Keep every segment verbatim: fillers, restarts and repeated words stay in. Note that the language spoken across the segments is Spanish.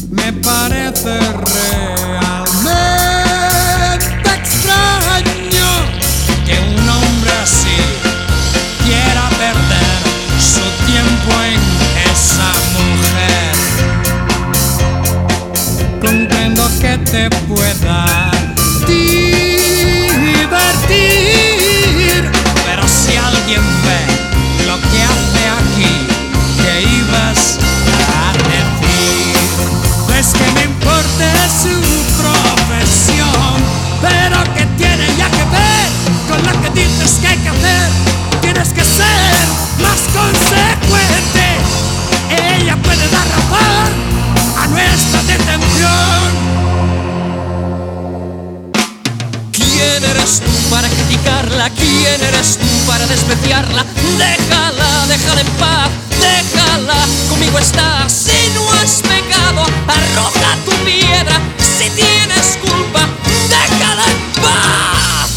me parece realmente extraño que un hombre así quiera perder su tiempo en esa mujer. Comprendo que te pueda divertir, pero si alguien ve lo que hace aquí, ¿qué ibas a decir? Pues que me importe su profesión, pero que tiene ya que ver con lo que dices que hay que hacer. Tienes que ser más consecuente. Ella puede dar razón a nuestra detención. ¿Quién eres tú para criticarla? ¿Quién eres tú para despreciarla? Déjala, déjala en paz, déjala, conmigo estás. Si no has pecado, arroja tu piedra. Si tienes culpa, déjala en paz.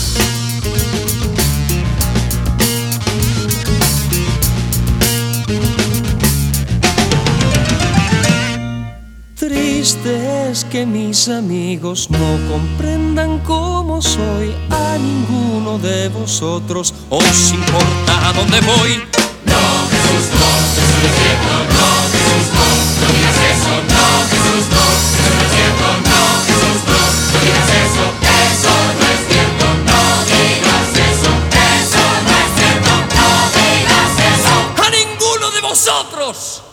Triste es que mis amigos no comprendan cómo soy. A ninguno de vosotros os importa dónde voy. No, Jesús, no, te estoy diciendo, no, Jesús, no, no digas eso, no, Jesús, no, te estoy diciendo, no, Jesús, no, no digas eso, eso no es cierto, no digas eso, eso no es cierto, no digas eso. A ninguno de vosotros.